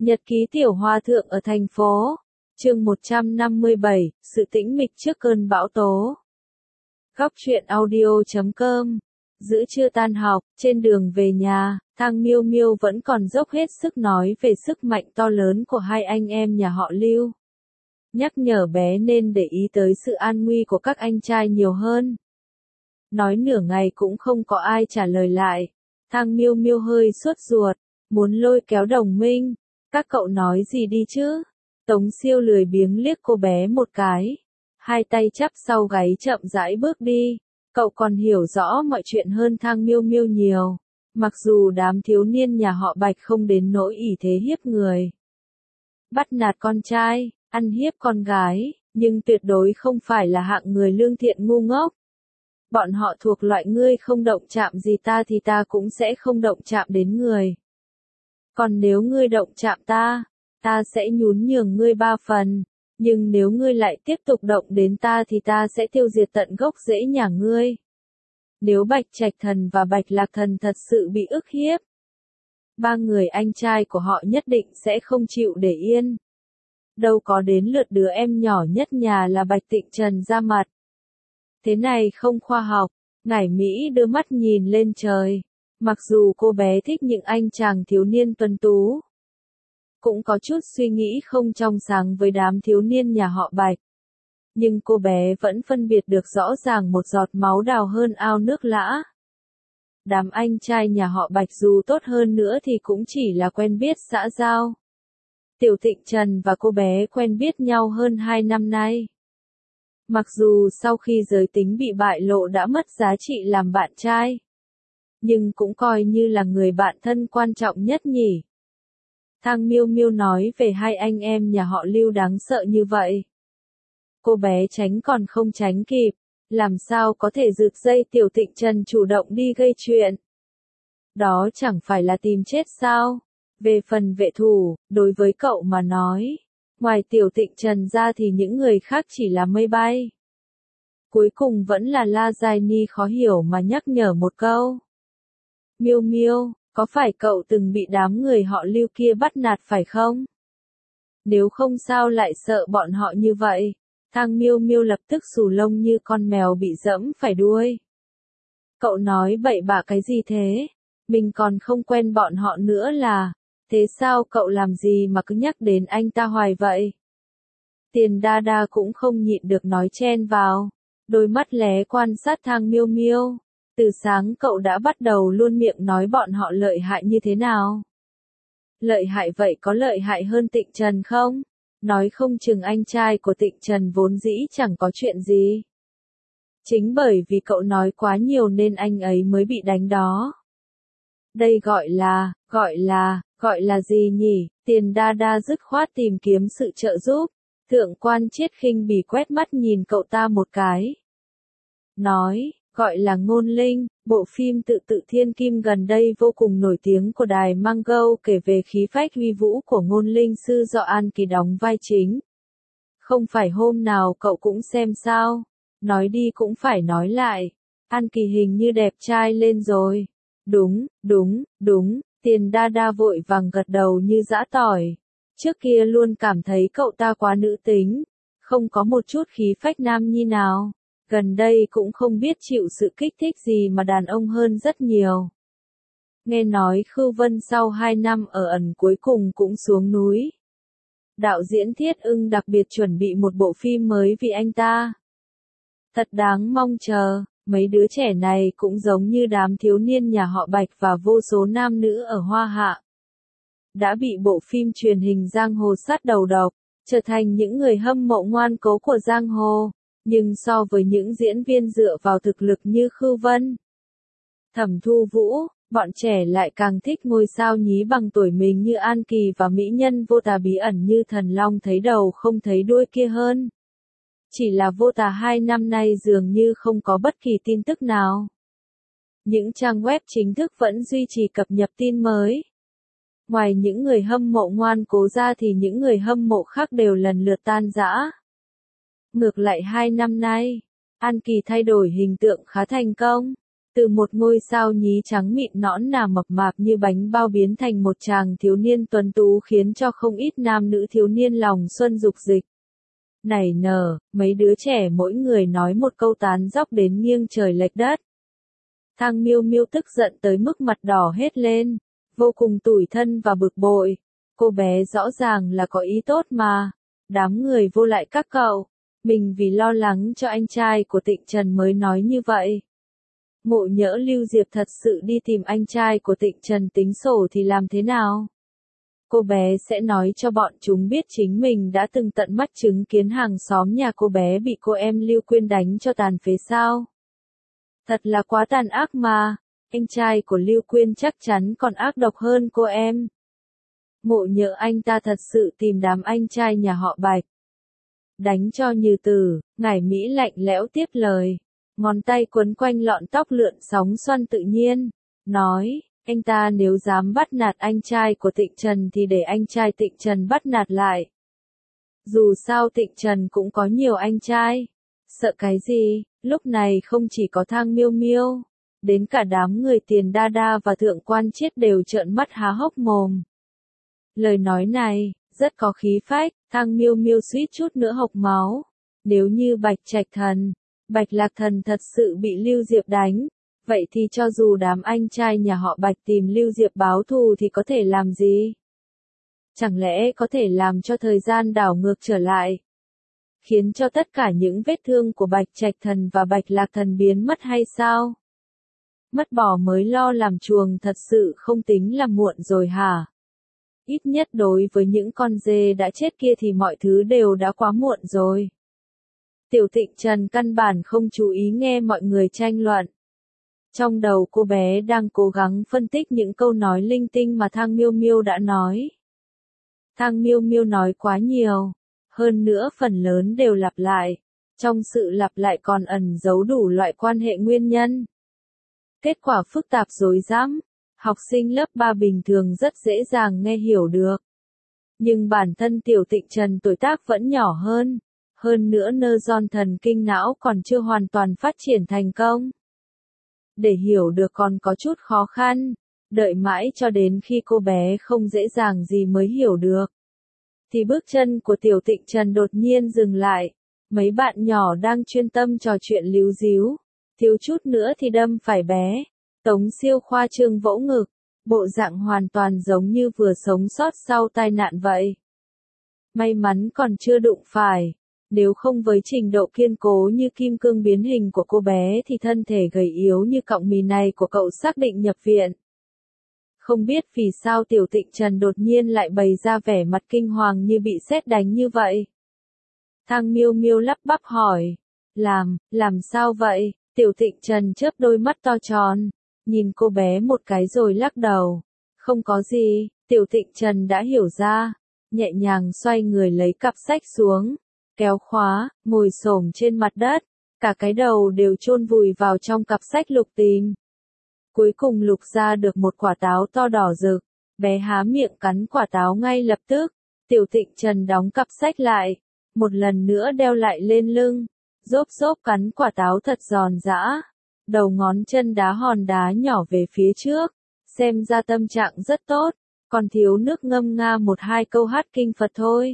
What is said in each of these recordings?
Nhật ký tiểu hòa thượng ở thành phố. Chương 157, sự tĩnh mịch trước cơn bão tố. Góc truyện audio.com. Giữa trưa tan học, trên đường về nhà, Thang Miêu Miêu vẫn còn dốc hết sức nói về sức mạnh to lớn của hai anh em nhà họ Lưu. Nhắc nhở bé nên để ý tới sự an nguy của các anh trai nhiều hơn. Nói nửa ngày cũng không có ai trả lời lại. Thang Miêu Miêu hơi sốt ruột, muốn lôi kéo Đồng Minh. Các cậu nói gì đi chứ? Tống Siêu lười biếng liếc cô bé một cái. Hai tay chắp sau gáy chậm rãi bước đi. Cậu còn hiểu rõ mọi chuyện hơn Thang Miêu Miêu nhiều. Mặc dù đám thiếu niên nhà họ Bạch không đến nỗi ỷ thế hiếp người, bắt nạt con trai, ăn hiếp con gái, nhưng tuyệt đối không phải là hạng người lương thiện ngu ngốc. Bọn họ thuộc loại ngươi không động chạm gì ta thì ta cũng sẽ không động chạm đến người. Còn nếu ngươi động chạm ta, ta sẽ nhún nhường ngươi 3 phần. Nhưng nếu ngươi lại tiếp tục động đến ta thì ta sẽ tiêu diệt tận gốc rễ nhà ngươi. Nếu Bạch Trạch Thần và Bạch Lạc Thần thật sự bị ức hiếp, 3 người anh trai của họ nhất định sẽ không chịu để yên. Đâu có đến lượt đứa em nhỏ nhất nhà là Bạch Tịnh Trần ra mặt. Thế này không khoa học. Ngải Mỹ đưa mắt nhìn lên trời. Mặc dù cô bé thích những anh chàng thiếu niên tuấn tú, cũng có chút suy nghĩ không trong sáng với đám thiếu niên nhà họ Bạch. Nhưng cô bé vẫn phân biệt được rõ ràng một giọt máu đào hơn ao nước lã. Đám anh trai nhà họ Bạch dù tốt hơn nữa thì cũng chỉ là quen biết xã giao. Tiểu Tịnh Trần và cô bé quen biết nhau hơn 2 năm nay. Mặc dù sau khi giới tính bị bại lộ đã mất giá trị làm bạn trai, nhưng cũng coi như là người bạn thân quan trọng nhất nhỉ. Thang Miêu Miêu nói về hai anh em nhà họ Lưu đáng sợ như vậy. Cô bé tránh còn không tránh kịp, làm sao có thể rượt dây Tiểu Tịnh Trần chủ động đi gây chuyện. Đó chẳng phải là tìm chết sao? Về phần vệ thủ, đối với cậu mà nói, ngoài Tiểu Tịnh Trần ra thì những người khác chỉ là mây bay. Cuối cùng vẫn là La Giai Ni khó hiểu mà nhắc nhở một câu. Miêu Miêu, có phải cậu từng bị đám người họ Lưu kia bắt nạt phải không? Nếu không sao lại sợ bọn họ như vậy? Thang Miêu Miêu lập tức xù lông như con mèo bị dẫm phải đuôi. Cậu nói bậy bạ cái gì thế? Mình còn không quen bọn họ nữa là. Thế sao cậu làm gì mà cứ nhắc đến anh ta hoài vậy? Tiền Đa Đa cũng không nhịn được nói chen vào. Đôi mắt lé quan sát Thang Miêu Miêu. Từ sáng cậu đã bắt đầu luôn miệng nói bọn họ lợi hại như thế nào? Lợi hại vậy có lợi hại hơn Tịnh Trần không? Nói không chừng anh trai của Tịnh Trần vốn dĩ chẳng có chuyện gì. Chính bởi vì cậu nói quá nhiều nên anh ấy mới bị đánh đó. Đây gọi là gì nhỉ? Tiền Đa Đa dứt khoát tìm kiếm sự trợ giúp. Thượng quan Chiết khinh bỉ quét mắt nhìn cậu ta một cái. Nói, gọi là Ngôn Linh, bộ phim tự tự thiên kim gần đây vô cùng nổi tiếng của đài Mango kể về khí phách uy vũ của Ngôn Linh sư do An Kỳ đóng vai chính. Không phải hôm nào cậu cũng xem sao? Nói đi cũng phải nói lại. An Kỳ hình như đẹp trai lên rồi. Đúng, Tiền Đa Đa vội vàng gật đầu như giã tỏi. Trước kia luôn cảm thấy cậu ta quá nữ tính, không có một chút khí phách nam nhi nào. Gần đây cũng không biết chịu sự kích thích gì mà đàn ông hơn rất nhiều. Nghe nói Khưu Vân sau 2 năm ở ẩn cuối cùng cũng xuống núi. Đạo diễn Thiết Ưng đặc biệt chuẩn bị một bộ phim mới vì anh ta. Thật đáng mong chờ, mấy đứa trẻ này cũng giống như đám thiếu niên nhà họ Bạch và vô số nam nữ ở Hoa Hạ. Đã bị bộ phim truyền hình Giang Hồ sát đầu độc, trở thành những người hâm mộ ngoan cố của Giang Hồ. Nhưng so với những diễn viên dựa vào thực lực như Khưu Vân, Thẩm Thu Vũ, bọn trẻ lại càng thích ngôi sao nhí bằng tuổi mình như An Kỳ và mỹ nhân Vô Tà bí ẩn như Thần Long thấy đầu không thấy đuôi kia hơn. Chỉ là Vô Tà 2 năm nay dường như không có bất kỳ tin tức nào. Những trang web chính thức vẫn duy trì cập nhật tin mới. Ngoài những người hâm mộ ngoan cố ra thì những người hâm mộ khác đều lần lượt tan rã. Ngược lại 2 năm nay, An Kỳ thay đổi hình tượng khá thành công. Từ một ngôi sao nhí trắng mịn nõn nà mập mạp như bánh bao biến thành một chàng thiếu niên tuấn tú khiến cho không ít nam nữ thiếu niên lòng xuân dục dịch. Nảy nở, mấy đứa trẻ mỗi người nói một câu tán dóc đến nghiêng trời lệch đất. Thang Miêu Miêu tức giận tới mức mặt đỏ hết lên, vô cùng tủi thân và bực bội. Cô bé rõ ràng là có ý tốt mà. Đám người vô lại các cậu. Mình vì lo lắng cho anh trai của Tịnh Trần mới nói như vậy. Ngộ nhỡ Lưu Diệp thật sự đi tìm anh trai của Tịnh Trần tính sổ thì làm thế nào? Cô bé sẽ nói cho bọn chúng biết chính mình đã từng tận mắt chứng kiến hàng xóm nhà cô bé bị cô em Lưu Quyên đánh cho tàn phế sao? Thật là quá tàn ác mà, anh trai của Lưu Quyên chắc chắn còn ác độc hơn cô em. Ngộ nhỡ anh ta thật sự tìm đám anh trai nhà họ Bạch. Đánh cho như tử, Ngải Mỹ lạnh lẽo tiếp lời. Ngón tay quấn quanh lọn tóc lượn sóng xoăn tự nhiên. Nói, anh ta nếu dám bắt nạt anh trai của Tịnh Trần thì để anh trai Tịnh Trần bắt nạt lại. Dù sao Tịnh Trần cũng có nhiều anh trai. Sợ cái gì, lúc này không chỉ có Thang Miêu Miêu. Đến cả đám người Tiền Đa Đa và Thượng Quan Chiết đều trợn mắt há hốc mồm. Lời nói này, rất có khí phách, Thang Miêu Miêu suýt chút nữa hộc máu. Nếu như Bạch Trạch Thần, Bạch Lạc Thần thật sự bị Lưu Diệp đánh, vậy thì cho dù đám anh trai nhà họ Bạch tìm Lưu Diệp báo thù thì có thể làm gì? Chẳng lẽ có thể làm cho thời gian đảo ngược trở lại? Khiến cho tất cả những vết thương của Bạch Trạch Thần và Bạch Lạc Thần biến mất hay sao? Mất bỏ mới lo làm chuồng thật sự không tính là muộn rồi hả? Ít nhất đối với những con dê đã chết kia thì mọi thứ đều đã quá muộn rồi. Tiểu Tịnh Trần căn bản không chú ý nghe mọi người tranh luận. Trong đầu cô bé đang cố gắng phân tích những câu nói linh tinh mà Thang Miêu Miêu đã nói. Thang Miêu Miêu nói quá nhiều, hơn nữa phần lớn đều lặp lại. Trong sự lặp lại còn ẩn giấu đủ loại quan hệ nguyên nhân. Kết quả phức tạp rối rắm, học sinh lớp 3 bình thường rất dễ dàng nghe hiểu được. Nhưng bản thân Tiểu Tịnh Trần tuổi tác vẫn nhỏ hơn nữa nơ-ron thần kinh não còn chưa hoàn toàn phát triển thành công. Để hiểu được còn có chút khó khăn, đợi mãi cho đến khi cô bé không dễ dàng gì mới hiểu được. Thì bước chân của Tiểu Tịnh Trần đột nhiên dừng lại, mấy bạn nhỏ đang chuyên tâm trò chuyện líu díu, thiếu chút nữa thì đâm phải bé. Tống Siêu khoa trương vỗ ngực, bộ dạng hoàn toàn giống như vừa sống sót sau tai nạn vậy. May mắn còn chưa đụng phải. Nếu không với trình độ kiên cố như kim cương biến hình của cô bé thì thân thể gầy yếu như cọng mì này của cậu xác định nhập viện. Không biết vì sao Tiểu Tịnh Trần đột nhiên lại bày ra vẻ mặt kinh hoàng như bị sét đánh như vậy. Thang Miêu Miêu lắp bắp hỏi. Làm sao vậy? Tiểu Tịnh Trần chớp đôi mắt to tròn, nhìn cô bé một cái rồi lắc đầu. Không có gì, Tiểu Tịnh Trần đã hiểu ra, nhẹ nhàng xoay người lấy cặp sách xuống. Kéo khóa, ngồi xổm trên mặt đất, cả cái đầu đều chôn vùi vào trong cặp sách lục tìm. Cuối cùng lục ra được một quả táo to đỏ rực, bé há miệng cắn quả táo ngay lập tức. Tiểu Tịnh Trần đóng cặp sách lại, một lần nữa đeo lại lên lưng, rốp cắn quả táo thật giòn giã, đầu ngón chân đá hòn đá nhỏ về phía trước, xem ra tâm trạng rất tốt, còn thiếu nước ngâm nga một hai câu hát kinh Phật thôi.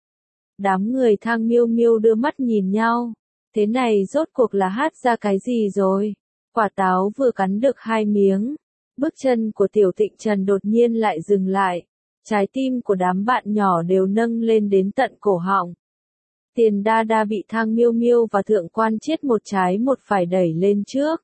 Đám người Thang Miêu Miêu đưa mắt nhìn nhau. Thế này rốt cuộc là hát ra cái gì rồi? Quả táo vừa cắn được 2 miếng. Bước chân của Tiểu Tịnh Trần đột nhiên lại dừng lại. Trái tim của đám bạn nhỏ đều nâng lên đến tận cổ họng. Tiền Đa Đa bị Thang Miêu Miêu và Thượng Quan Chiết một trái một phải đẩy lên trước.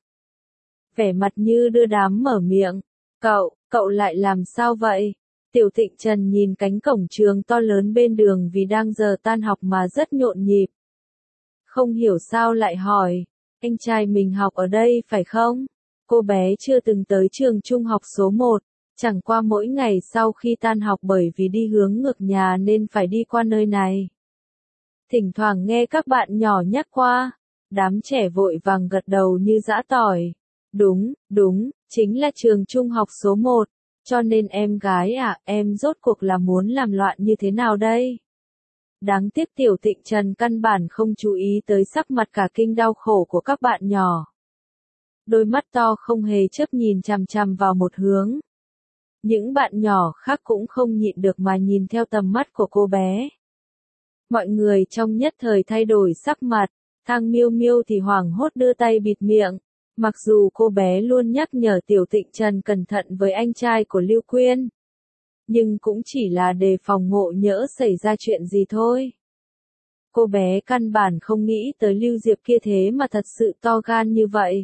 Vẻ mặt như đưa đám mở miệng. Cậu lại làm sao vậy? Tiểu Tịnh Trần nhìn cánh cổng trường to lớn bên đường vì đang giờ tan học mà rất nhộn nhịp. Không hiểu sao lại hỏi, anh trai mình học ở đây phải không? Cô bé chưa từng tới trường trung học số 1, chẳng qua mỗi ngày sau khi tan học bởi vì đi hướng ngược nhà nên phải đi qua nơi này. Thỉnh thoảng nghe các bạn nhỏ nhắc qua, đám trẻ vội vàng gật đầu như giã tỏi. Đúng, chính là trường trung học số 1. Cho nên em gái em rốt cuộc là muốn làm loạn như thế nào đây? Đáng tiếc Tiểu Tịnh Trần căn bản không chú ý tới sắc mặt cả kinh đau khổ của các bạn nhỏ. đôi mắt to không hề chớp nhìn chằm chằm vào một hướng. Những bạn nhỏ khác cũng không nhịn được mà nhìn theo tầm mắt của cô bé. Mọi người trong nhất thời thay đổi sắc mặt, Thang Miêu Miêu thì hoảng hốt đưa tay bịt miệng. Mặc dù cô bé luôn nhắc nhở Tiểu Tịnh Trần cẩn thận với anh trai của Lưu Quyên, nhưng cũng chỉ là đề phòng ngộ nhỡ xảy ra chuyện gì thôi. Cô bé căn bản không nghĩ tới Lưu Diệp kia thế mà thật sự to gan như vậy.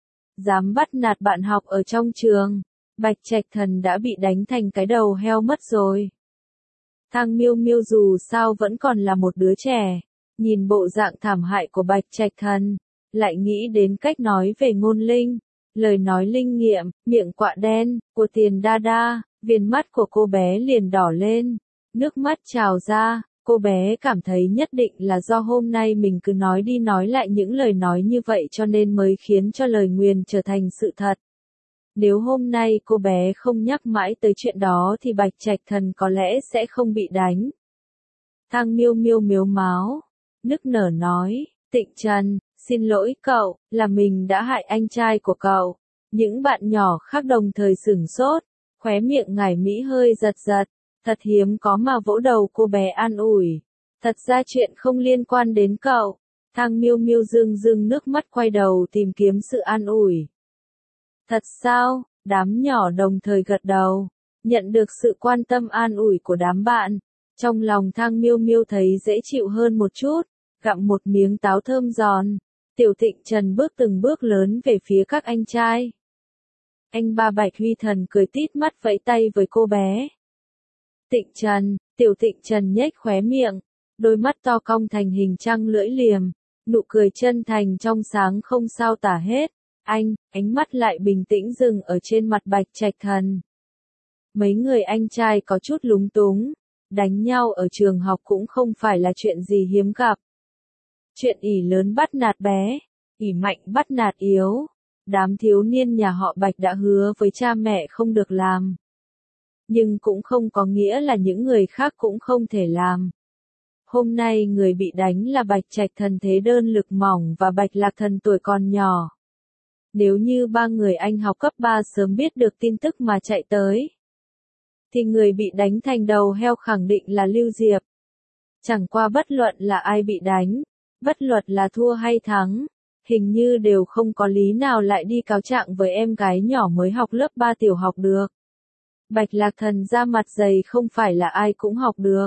Dám bắt nạt bạn học ở trong trường, Bạch Trạch Thần đã bị đánh thành cái đầu heo mất rồi. Thang Miêu Miêu dù sao vẫn còn là một đứa trẻ, nhìn bộ dạng thảm hại của Bạch Trạch Thần, lại nghĩ đến cách nói về ngôn linh, lời nói linh nghiệm, miệng quạ đen, của Tiền Đa Đa, viền mắt của cô bé liền đỏ lên, nước mắt trào ra, cô bé cảm thấy nhất định là do hôm nay mình cứ nói đi nói lại những lời nói như vậy cho nên mới khiến cho lời nguyền trở thành sự thật. Nếu hôm nay cô bé không nhắc mãi tới chuyện đó thì Bạch Trạch Thần có lẽ sẽ không bị đánh. Thang Miêu Miêu mếu máo, nức nở nói, Tịnh Trần, xin lỗi cậu, là mình đã hại anh trai của cậu. Những bạn nhỏ khác đồng thời sửng sốt, khóe miệng Ngải Mỹ hơi giật giật, thật hiếm có mà vỗ đầu cô bé an ủi. Thật ra chuyện không liên quan đến cậu. Thang Miêu Miêu rưng rưng nước mắt quay đầu tìm kiếm sự an ủi. Thật sao? Đám nhỏ đồng thời gật đầu, nhận được sự quan tâm an ủi của đám bạn. Trong lòng Thang Miêu Miêu thấy dễ chịu hơn một chút, gặm một miếng táo thơm giòn. Tiểu Tịnh Trần bước từng bước lớn về phía các anh trai. Anh ba Bạch Huy Thần cười tít mắt vẫy tay với cô bé. Tịnh Trần, Tiểu Tịnh Trần nhếch khóe miệng, đôi mắt to cong thành hình trăng lưỡi liềm, nụ cười chân thành trong sáng không sao tả hết. Ánh mắt lại bình tĩnh dừng ở trên mặt Bạch Trạch Thần. Mấy người anh trai có chút lúng túng, đánh nhau ở trường học cũng không phải là chuyện gì hiếm gặp. Chuyện ỷ lớn bắt nạt bé, ỷ mạnh bắt nạt yếu, đám thiếu niên nhà họ Bạch đã hứa với cha mẹ không được làm. Nhưng cũng không có nghĩa là những người khác cũng không thể làm. Hôm nay người bị đánh là Bạch Trạch Thần thế đơn lực mỏng và Bạch Lạc Thần tuổi còn nhỏ. Nếu như ba người anh học cấp 3 sớm biết được tin tức mà chạy tới, thì người bị đánh thành đầu heo khẳng định là Lưu Diệp. Chẳng qua bất luận là ai bị đánh, bất luận là thua hay thắng, hình như đều không có lý nào lại đi cáo trạng với em gái nhỏ mới học lớp 3 tiểu học được. Bạch Lạc Thần ra mặt dày không phải là ai cũng học được.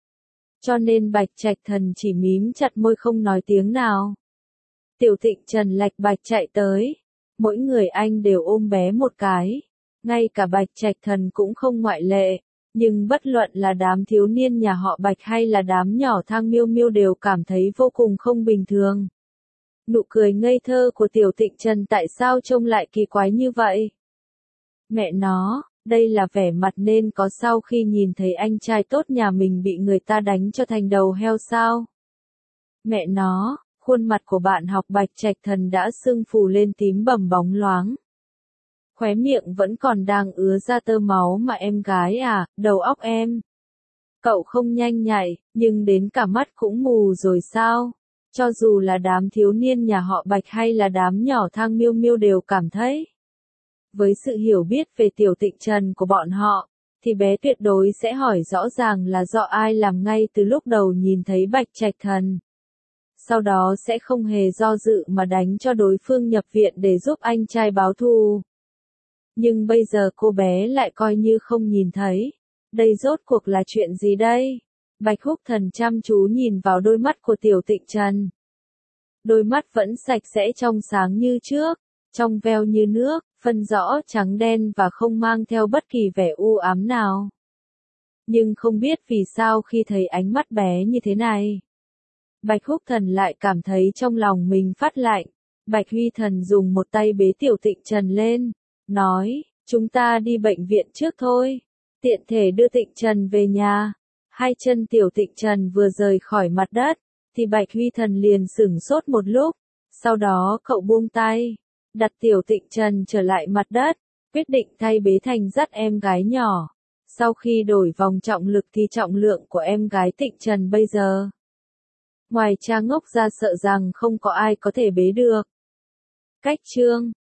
Cho nên Bạch Trạch Thần chỉ mím chặt môi không nói tiếng nào. Tiểu Tịnh Trần lạch bạch chạy tới. Mỗi người anh đều ôm bé một cái. Ngay cả Bạch Trạch Thần cũng không ngoại lệ. Nhưng bất luận là đám thiếu niên nhà họ Bạch hay là đám nhỏ Thang Miêu Miêu đều cảm thấy vô cùng không bình thường. Nụ cười ngây thơ của Tiểu Tịnh Trần tại sao trông lại kỳ quái như vậy? Mẹ nó, đây là vẻ mặt nên có sau khi nhìn thấy anh trai tốt nhà mình bị người ta đánh cho thành đầu heo sao? Mẹ nó, khuôn mặt của bạn học Bạch Trạch Thần đã sưng phù lên tím bầm bóng loáng. Khóe miệng vẫn còn đang ứa ra tơ máu mà em gái à, đầu óc em. Cậu không nhanh nhạy, nhưng đến cả mắt cũng mù rồi sao? Cho dù là đám thiếu niên nhà họ Bạch hay là đám nhỏ Thang Miêu Miêu đều cảm thấy. Với sự hiểu biết về Tiểu Tịnh Trần của bọn họ, thì bé tuyệt đối sẽ hỏi rõ ràng là do ai làm ngay từ lúc đầu nhìn thấy Bạch Trạch Thần. Sau đó sẽ không hề do dự mà đánh cho đối phương nhập viện để giúp anh trai báo thù. Nhưng bây giờ cô bé lại coi như không nhìn thấy. Đây rốt cuộc là chuyện gì đây? Bạch Húc Thần chăm chú nhìn vào đôi mắt của Tiểu Tịnh Trần. Đôi mắt vẫn sạch sẽ trong sáng như trước, trong veo như nước, phân rõ trắng đen và không mang theo bất kỳ vẻ u ám nào. Nhưng không biết vì sao khi thấy ánh mắt bé như thế này, Bạch Húc Thần lại cảm thấy trong lòng mình phát lạnh. Bạch Huy Thần dùng một tay bế Tiểu Tịnh Trần lên, nói, chúng ta đi bệnh viện trước thôi, tiện thể đưa Tịnh Trần về nhà. Hai chân Tiểu Tịnh Trần vừa rời khỏi mặt đất, thì Bạch Huy Thần liền sửng sốt một lúc, sau đó cậu buông tay, đặt Tiểu Tịnh Trần trở lại mặt đất, quyết định thay bế thành dắt em gái nhỏ. Sau khi đổi vòng trọng lực thì trọng lượng của em gái Tịnh Trần bây giờ, ngoài cha ngốc ra sợ rằng không có ai có thể bế được. Cách chương